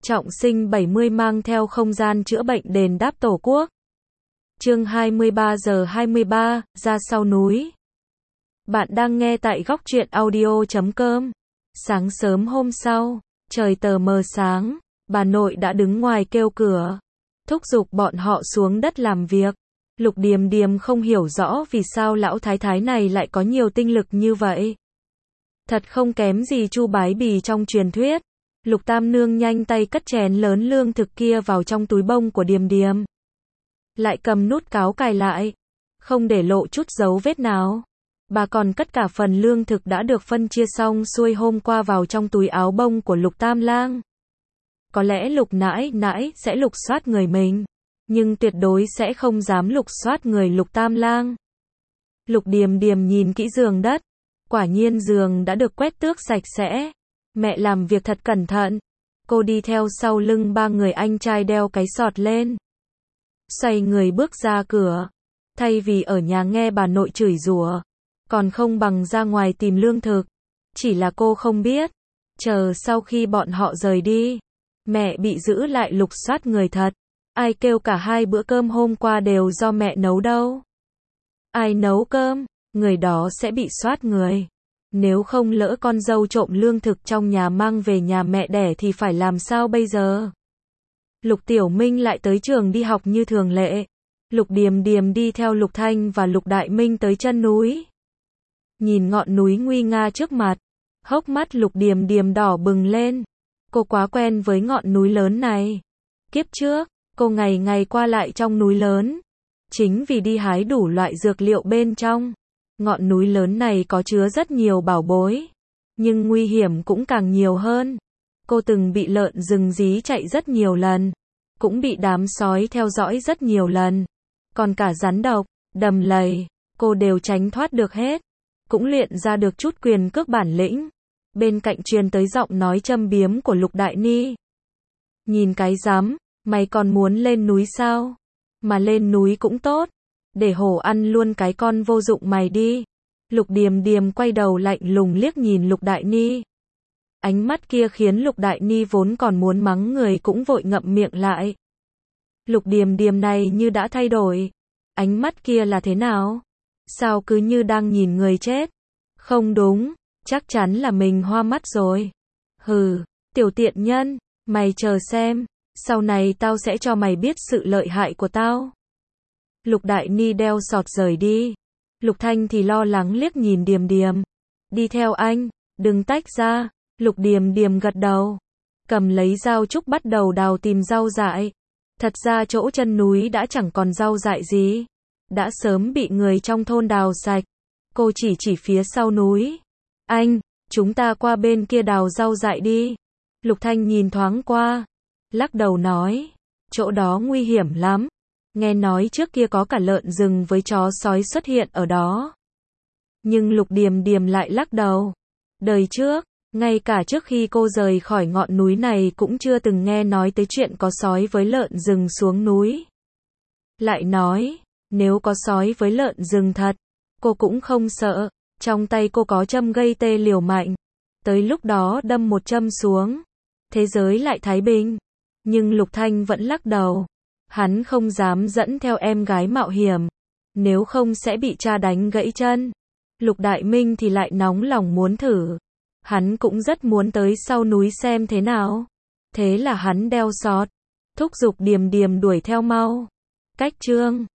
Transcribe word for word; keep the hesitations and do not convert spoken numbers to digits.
Trọng sinh bảy mươi mang theo không gian chữa bệnh đền đáp Tổ quốc. Chương hai mươi ba giờ hai mươi ba, ra sau núi. Bạn đang nghe tại góc truyện audio chấm com. Sáng sớm hôm sau, trời tờ mờ sáng, bà nội đã đứng ngoài kêu cửa, thúc giục bọn họ xuống đất làm việc. Lục Điềm Điềm không hiểu rõ vì sao lão thái thái này lại có nhiều tinh lực như vậy. Thật không kém gì Chu Bái Bì trong truyền thuyết. Lục Tam Nương nhanh tay cất chén lớn lương thực kia vào trong túi bông của Điềm Điềm. Lại cầm nút cáo cài lại, không để lộ chút dấu vết nào. Bà còn cất cả phần lương thực đã được phân chia xong xuôi hôm qua vào trong túi áo bông của Lục Tam Lang. Có lẽ Lục nãi nãi sẽ lục soát người mình, nhưng tuyệt đối sẽ không dám lục soát người Lục Tam Lang. Lục Điềm Điềm nhìn kỹ giường đất, quả nhiên giường đã được quét tước sạch sẽ. Mẹ làm việc thật cẩn thận. Cô đi theo sau lưng ba người anh trai đeo cái sọt lên, xoay người bước ra cửa. Thay vì ở nhà nghe bà nội chửi rủa, còn không bằng ra ngoài tìm lương thực. Chỉ là cô không biết, chờ sau khi bọn họ rời đi, mẹ bị giữ lại lục soát người thật. Ai kêu cả hai bữa cơm hôm qua đều do mẹ nấu đâu. Ai nấu cơm, người đó sẽ bị soát người. Nếu không lỡ con dâu trộm lương thực trong nhà mang về nhà mẹ đẻ thì phải làm sao bây giờ? Lục Tiểu Minh lại tới trường đi học như thường lệ. Lục Điềm Điềm đi theo Lục Thanh và Lục Đại Minh tới chân núi. Nhìn ngọn núi nguy nga trước mặt, hốc mắt Lục Điềm Điềm đỏ bừng lên. Cô quá quen với ngọn núi lớn này. Kiếp trước, cô ngày ngày qua lại trong núi lớn, chính vì đi hái đủ loại dược liệu bên trong. Ngọn núi lớn này có chứa rất nhiều bảo bối, nhưng nguy hiểm cũng càng nhiều hơn. Cô từng bị lợn rừng dí chạy rất nhiều lần, cũng bị đám sói theo dõi rất nhiều lần. Còn cả rắn độc, đầm lầy, cô đều tránh thoát được hết. Cũng luyện ra được chút quyền cước bản lĩnh. Bên cạnh truyền tới giọng nói châm biếm của Lục Đại Ni. Nhìn cái rắm, mày còn muốn lên núi sao? Mà lên núi cũng tốt, để hổ ăn luôn cái con vô dụng mày đi. Lục Điềm Điềm quay đầu lạnh lùng liếc nhìn Lục Đại Ni. Ánh mắt kia khiến Lục Đại Ni vốn còn muốn mắng người cũng vội ngậm miệng lại. Lục Điềm Điềm này như đã thay đổi. Ánh mắt kia là thế nào? Sao cứ như đang nhìn người chết? Không đúng, chắc chắn là mình hoa mắt rồi. Hừ, tiểu tiện nhân, mày chờ xem, sau này tao sẽ cho mày biết sự lợi hại của tao. Lục Đại Ni đeo sọt rời đi. Lục Thanh thì lo lắng liếc nhìn Điềm Điềm. Đi theo anh, đừng tách ra. Lục Điềm Điềm gật đầu, cầm lấy dao trúc bắt đầu đào tìm rau dại. Thật ra chỗ chân núi đã chẳng còn rau dại gì, đã sớm bị người trong thôn đào sạch. Cô chỉ chỉ phía sau núi. Anh, chúng ta qua bên kia đào rau dại đi. Lục Thanh nhìn thoáng qua, lắc đầu nói, chỗ đó nguy hiểm lắm. Nghe nói trước kia có cả lợn rừng với chó sói xuất hiện ở đó. Nhưng Lục Điềm Điềm lại lắc đầu. Đời trước, ngay cả trước khi cô rời khỏi ngọn núi này cũng chưa từng nghe nói tới chuyện có sói với lợn rừng xuống núi. Lại nói, nếu có sói với lợn rừng thật, cô cũng không sợ. Trong tay cô có châm gây tê liều mạnh. Tới lúc đó đâm một châm xuống, thế giới lại thái bình. Nhưng Lục Thanh vẫn lắc đầu. Hắn không dám dẫn theo em gái mạo hiểm, nếu không sẽ bị cha đánh gãy chân. Lục Đại Minh thì lại nóng lòng muốn thử. Hắn cũng rất muốn tới sau núi xem thế nào. Thế là hắn đeo sọt, thúc giục Điềm Điềm đuổi theo mau. Cách chương